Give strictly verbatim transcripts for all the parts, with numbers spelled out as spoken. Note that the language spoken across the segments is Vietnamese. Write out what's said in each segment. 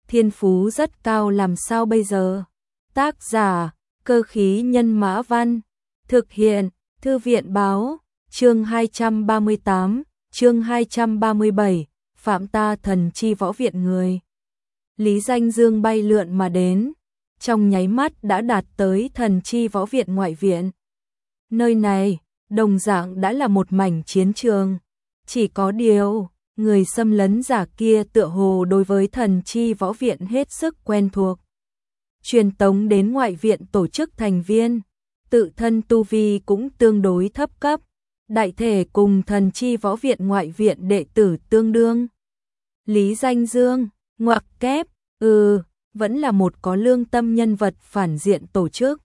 thiên phú rất cao làm sao bây giờ? Tác giả, Cơ khí nhân Mã Văn. Thực hiện, Thư viện báo, chương hai trăm ba mươi tám, chương hai trăm ba mươi bảy, phạm ta thần chi võ viện người. Lý Danh Dương bay lượn mà đến, trong nháy mắt đã đạt tới thần chi võ viện ngoại viện. Nơi này, đồng dạng đã là một mảnh chiến trường. Chỉ có điều, người xâm lấn giả kia tựa hồ đối với thần chi võ viện hết sức quen thuộc. Truyền tống đến ngoại viện tổ chức thành viên, tự thân tu vi cũng tương đối thấp cấp, đại thể cùng thần chi võ viện ngoại viện đệ tử tương đương. Lý Danh Dương, ngoặc kép, ừ, vẫn là một có lương tâm nhân vật phản diện tổ chức.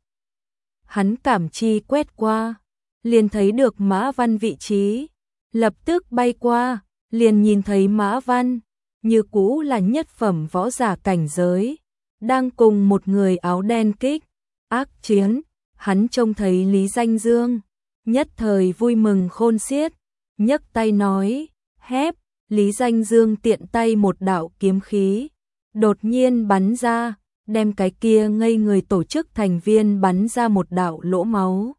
Hắn cảm chi quét qua, liền thấy được Mã Văn vị trí, lập tức bay qua, liền nhìn thấy Mã Văn, như cũ là nhất phẩm võ giả cảnh giới, đang cùng một người áo đen kích, ác chiến. Hắn trông thấy Lý Danh Dương, nhất thời vui mừng khôn xiết, nhấc tay nói, hép, Lý Danh Dương tiện tay một đạo kiếm khí, đột nhiên bắn ra, đem cái kia ngây người tổ chức thành viên bắn ra một đạo lỗ máu.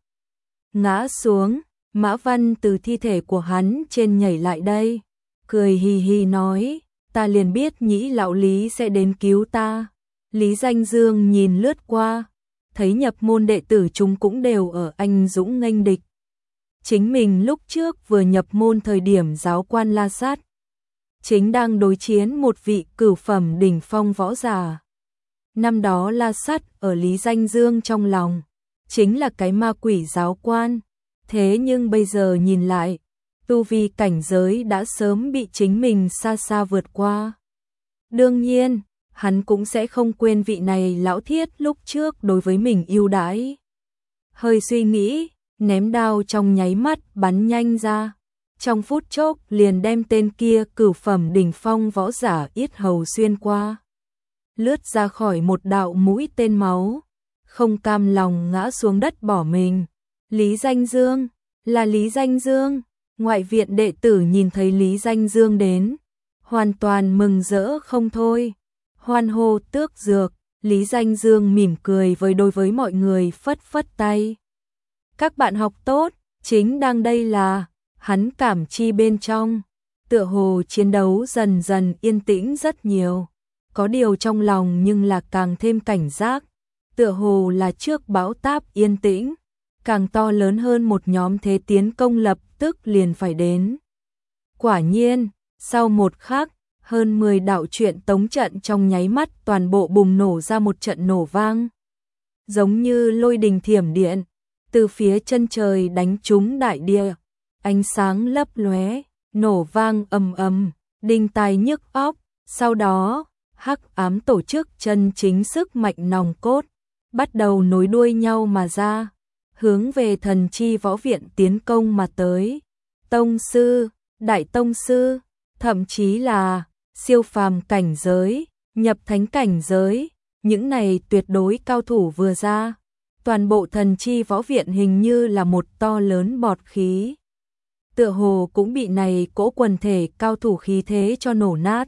Ngã xuống, Mã Văn từ thi thể của hắn trên nhảy lại đây, cười hì hì nói, ta liền biết nhĩ lão Lý sẽ đến cứu ta. Lý Danh Dương nhìn lướt qua, thấy nhập môn đệ tử chúng cũng đều ở anh dũng nghênh địch. Chính mình lúc trước vừa nhập môn thời điểm giáo quan La Sát, chính đang đối chiến một vị cửu phẩm đỉnh phong võ giả. Năm đó La Sát ở Lý Danh Dương trong lòng, chính là cái ma quỷ giáo quan. Thế nhưng bây giờ nhìn lại, tu vi cảnh giới đã sớm bị chính mình xa xa vượt qua. Đương nhiên, hắn cũng sẽ không quên vị này lão thiết lúc trước đối với mình ưu đãi. Hơi suy nghĩ, ném đao trong nháy mắt bắn nhanh ra. Trong phút chốc liền đem tên kia cửu phẩm đỉnh phong võ giả yết hầu xuyên qua. Lướt ra khỏi một đạo mũi tên máu, không cam lòng ngã xuống đất bỏ mình. Lý Danh Dương, là Lý Danh Dương. Ngoại viện đệ tử nhìn thấy Lý Danh Dương đến, hoàn toàn mừng rỡ không thôi. Hoan hô tước dược, Lý Danh Dương mỉm cười với đối với mọi người phất phất tay. Các bạn học tốt, chính đang đây là, hắn cảm chi bên trong, tựa hồ chiến đấu dần dần yên tĩnh rất nhiều. Có điều trong lòng nhưng là càng thêm cảnh giác, tựa hồ là trước bão táp yên tĩnh, càng to lớn hơn một nhóm thế tiến công lập tức liền phải đến. Quả nhiên, sau một khắc, hơn mười đạo truyện tống trận trong nháy mắt toàn bộ bùng nổ ra một trận nổ vang. Giống như lôi đình thiểm điện, từ phía chân trời đánh trúng đại địa, ánh sáng lấp lóe, nổ vang ầm ầm, đinh tai nhức óc. Sau đó, hắc ám tổ chức chân chính sức mạnh nòng cốt, bắt đầu nối đuôi nhau mà ra, hướng về thần chi võ viện tiến công mà tới. Tông sư, đại tông sư, thậm chí là siêu phàm cảnh giới, nhập thánh cảnh giới, những này tuyệt đối cao thủ vừa ra, toàn bộ thần chi võ viện hình như là một to lớn bọt khí. Tựa hồ cũng bị này cỗ quần thể cao thủ khí thế cho nổ nát.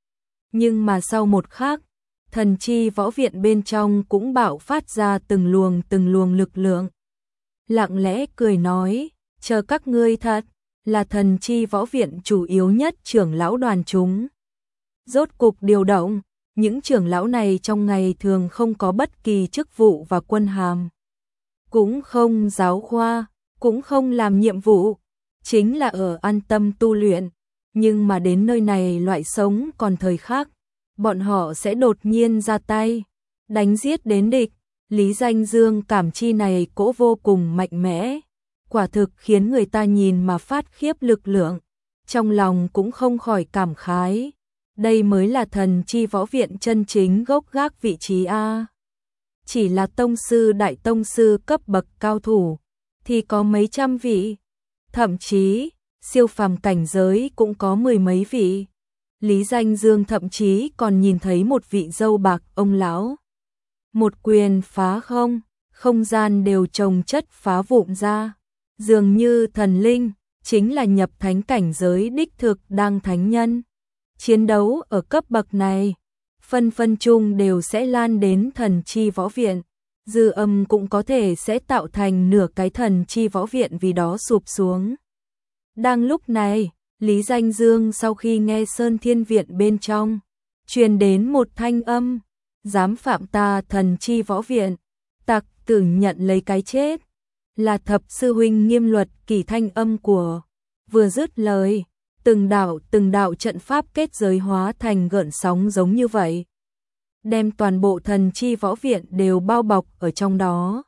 Nhưng mà sau một khắc, thần chi võ viện bên trong cũng bạo phát ra từng luồng từng luồng lực lượng. Lặng lẽ cười nói, chờ các ngươi thật, là thần chi võ viện chủ yếu nhất trưởng lão đoàn chúng. Rốt cục điều động, những trưởng lão này trong ngày thường không có bất kỳ chức vụ và quân hàm, cũng không giáo khoa, cũng không làm nhiệm vụ, chính là ở an tâm tu luyện. Nhưng mà đến nơi này loại sống còn thời khắc, bọn họ sẽ đột nhiên ra tay, đánh giết đến địch. Lý Danh Dương cảm chi này cỗ vô cùng mạnh mẽ, quả thực khiến người ta nhìn mà phát khiếp lực lượng, trong lòng cũng không khỏi cảm khái. Đây mới là thần chi võ viện chân chính gốc gác vị trí A. Chỉ là tông sư đại tông sư cấp bậc cao thủ, thì có mấy trăm vị, thậm chí siêu phàm cảnh giới cũng có mười mấy vị. Lý Danh Dương thậm chí còn nhìn thấy một vị râu bạc ông lão, một quyền phá không, không gian đều chồng chất phá vụn ra, dường như thần linh, chính là nhập thánh cảnh giới đích thực đang thánh nhân. Chiến đấu ở cấp bậc này, phân phân chung đều sẽ lan đến thần chi võ viện, dư âm cũng có thể sẽ tạo thành nửa cái thần chi võ viện vì đó sụp xuống. Đang lúc này, Lý Danh Dương sau khi nghe Sơn Thiên Viện bên trong, truyền đến một thanh âm, dám phạm ta thần chi võ viện, tặc tử nhận lấy cái chết, là thập sư huynh Nghiêm Luật Kỳ thanh âm của. Vừa dứt lời, từng đạo từng đạo trận pháp kết giới hóa thành gợn sóng giống như vậy, đem toàn bộ thần chi võ viện đều bao bọc ở trong đó.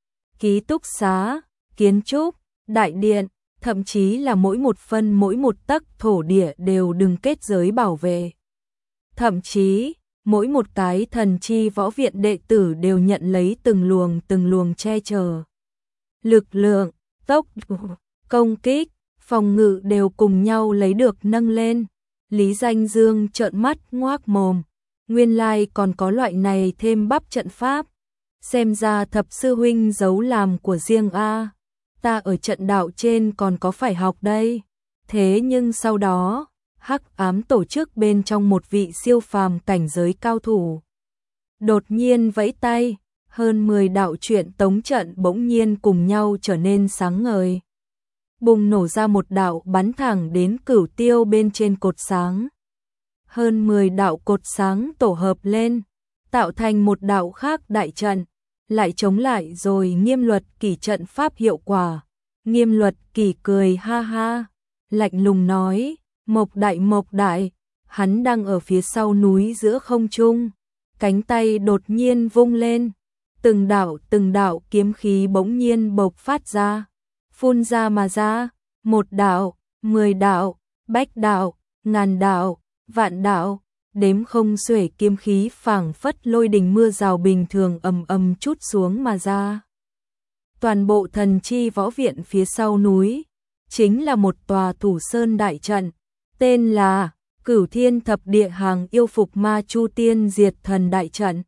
Ký túc xá, kiến trúc, đại điện, thậm chí là mỗi một phân mỗi một tấc thổ địa đều đừng kết giới bảo vệ. Thậm chí, mỗi một cái thần chi võ viện đệ tử đều nhận lấy từng luồng từng luồng che chở. Lực lượng, tốc độ, công kích, phòng ngự đều cùng nhau lấy được nâng lên. Lý Danh Dương trợn mắt ngoác mồm, nguyên lai còn có loại này thêm bắp trận pháp. Xem ra thập sư huynh giấu làm của riêng a. Ta ở trận đạo trên còn có phải học đây. Thế nhưng sau đó, Hắc Ám tổ chức bên trong một vị siêu phàm cảnh giới cao thủ đột nhiên vẫy tay, hơn mười đạo truyện tống trận bỗng nhiên cùng nhau trở nên sáng ngời. Bùng nổ ra một đạo bắn thẳng đến cửu tiêu bên trên cột sáng. Hơn mười đạo cột sáng tổ hợp lên, tạo thành một đạo khác đại trận, lại chống lại rồi Nghiêm Luật Kỳ trận pháp hiệu quả. Nghiêm Luật Kỳ cười ha ha, lạnh lùng nói, Mộc đại Mộc đại, hắn đang ở phía sau núi giữa không trung, cánh tay đột nhiên vung lên, từng đạo từng đạo kiếm khí bỗng nhiên bộc phát ra, phun ra mà ra, một đạo, mười đạo, bách đạo, ngàn đạo, vạn đạo, đếm không xuể kiếm khí phảng phất lôi đình mưa rào bình thường ầm ầm trút xuống mà ra. Toàn bộ thần chi võ viện phía sau núi chính là một tòa thủ sơn đại trận, tên là Cửu Thiên Thập Địa Hàng Yêu Phục Ma Chu Tiên Diệt Thần Đại Trận.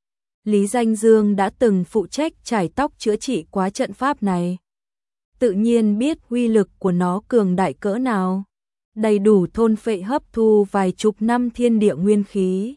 Lý Danh Dương đã từng phụ trách trải tóc chữa trị quá trận pháp này, tự nhiên biết uy lực của nó cường đại cỡ nào, đầy đủ thôn phệ hấp thu vài chục năm thiên địa nguyên khí.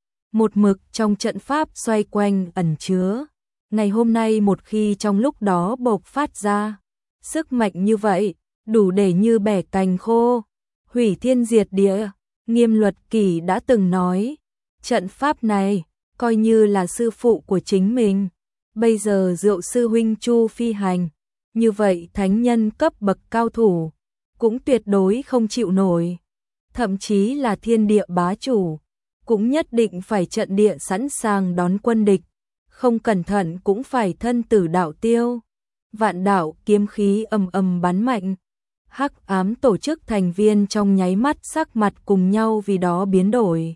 Một mực trong trận pháp xoay quanh ẩn chứa, ngày hôm nay một khi trong lúc đó bộc phát ra, sức mạnh như vậy, đủ để như bẻ cành khô, hủy thiên diệt địa. Nghiêm Luật Kỳ đã từng nói, trận pháp này coi như là sư phụ của chính mình, bây giờ Diệu sư huynh Chu Phi Hành, như vậy thánh nhân cấp bậc cao thủ cũng tuyệt đối không chịu nổi, thậm chí là thiên địa bá chủ cũng nhất định phải trận địa sẵn sàng đón quân địch, không cẩn thận cũng phải thân tử đạo tiêu. Vạn đạo kiếm khí ầm ầm bắn mạnh, Hắc Ám tổ chức thành viên trong nháy mắt sắc mặt cùng nhau vì đó biến đổi.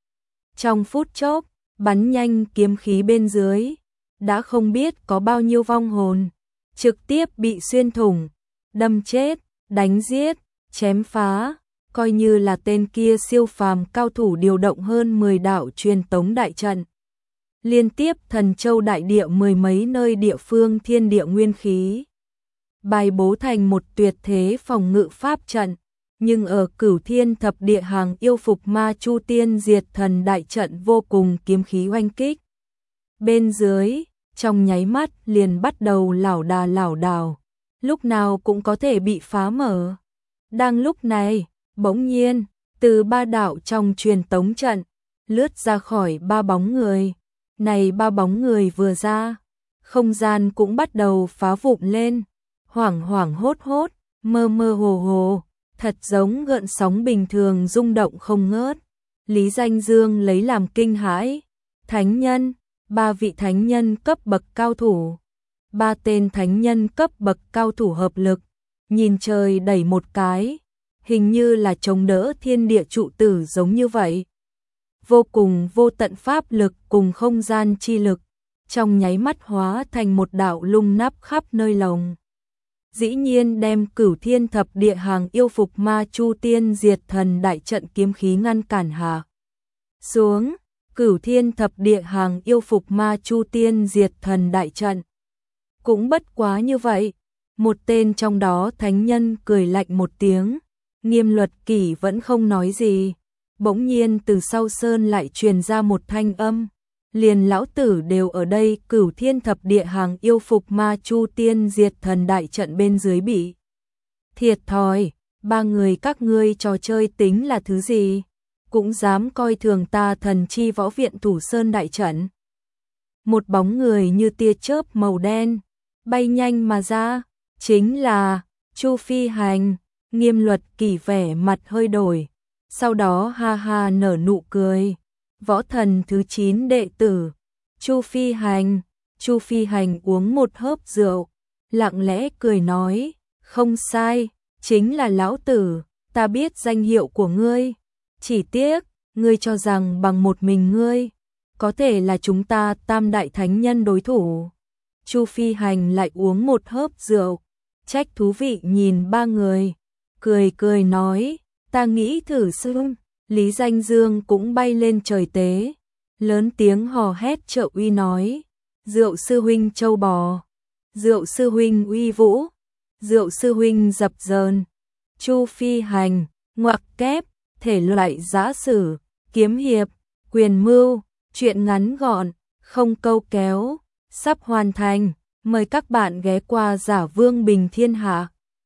Trong phút chốc, bắn nhanh kiếm khí bên dưới, đã không biết có bao nhiêu vong hồn trực tiếp bị xuyên thủng, đâm chết, đánh giết, chém phá, coi như là tên kia siêu phàm cao thủ điều động hơn mười đạo truyền tống đại trận, liên tiếp Thần Châu đại địa mười mấy nơi địa phương thiên địa nguyên khí bài bố thành một tuyệt thế phòng ngự pháp trận, nhưng ở Cửu Thiên Thập Địa Hàng Yêu Phục Ma Chu Tiên Diệt Thần đại trận vô cùng kiếm khí oanh kích. Bên dưới, trong nháy mắt liền bắt đầu lảo đà lảo đảo, lúc nào cũng có thể bị phá mở. Đang lúc này, bỗng nhiên, từ ba đạo trong truyền tống trận, lướt ra khỏi ba bóng người. Này ba bóng người vừa ra, không gian cũng bắt đầu phá vụn lên, hoảng hoảng hốt hốt, mơ mơ hồ hồ, thật giống gợn sóng bình thường rung động không ngớt. Lý Danh Dương lấy làm kinh hãi, thánh nhân, ba vị thánh nhân cấp bậc cao thủ, ba tên thánh nhân cấp bậc cao thủ hợp lực, nhìn trời đẩy một cái, hình như là chống đỡ thiên địa trụ tử giống như vậy. Vô cùng vô tận pháp lực cùng không gian chi lực, trong nháy mắt hóa thành một đạo lung nắp khắp nơi lồng. Dĩ nhiên đem Cửu Thiên Thập Địa Hàng Yêu Phục Ma Chu Tiên Diệt Thần đại trận kiếm khí ngăn cản hạ xuống. Cửu Thiên Thập Địa Hàng Yêu Phục Ma Chu Tiên Diệt Thần đại trận cũng bất quá như vậy. Một tên trong đó thánh nhân cười lạnh một tiếng, Nghiêm Luật Kỳ vẫn không nói gì, Bỗng nhiên từ sau sơn lại truyền ra một thanh âm, liền lão tử đều ở đây, Cửu Thiên thập địa hàng yêu phục ma chu tiên diệt thần đại trận bên dưới bị thiệt thòi, ba người các ngươi trò chơi tính là thứ gì, cũng dám coi thường ta Thần Chi Võ Viện Thủ Sơn đại trận. Một bóng người như tia chớp màu đen bay nhanh mà ra, chính là Chu Phi Hành. Nghiêm Luật Kỳ vẻ mặt hơi đổi, sau đó ha ha nở nụ cười. Võ thần thứ chín đệ tử, Chu Phi Hành. Chu Phi Hành uống một hớp rượu, lặng lẽ cười nói, không sai, chính là lão tử, ta biết danh hiệu của ngươi, chỉ tiếc, ngươi cho rằng bằng một mình ngươi, có thể là chúng ta tam đại thánh nhân đối thủ. Chu Phi Hành lại uống một hớp rượu, trách thú vị nhìn ba người, cười cười nói, ta nghĩ thử xem. Lý Danh Dương cũng bay lên trời tế, lớn tiếng hò hét trợ uy nói, Rượu sư huynh châu bò, Rượu sư huynh uy vũ, Rượu sư huynh dập dờn. Chu Phi Hành, ngoặc kép, thể loại giã sử, kiếm hiệp, quyền mưu, truyện ngắn gọn, không câu kéo, sắp hoàn thành, mời các bạn ghé qua Giả Vương Bình Thiên Hạ.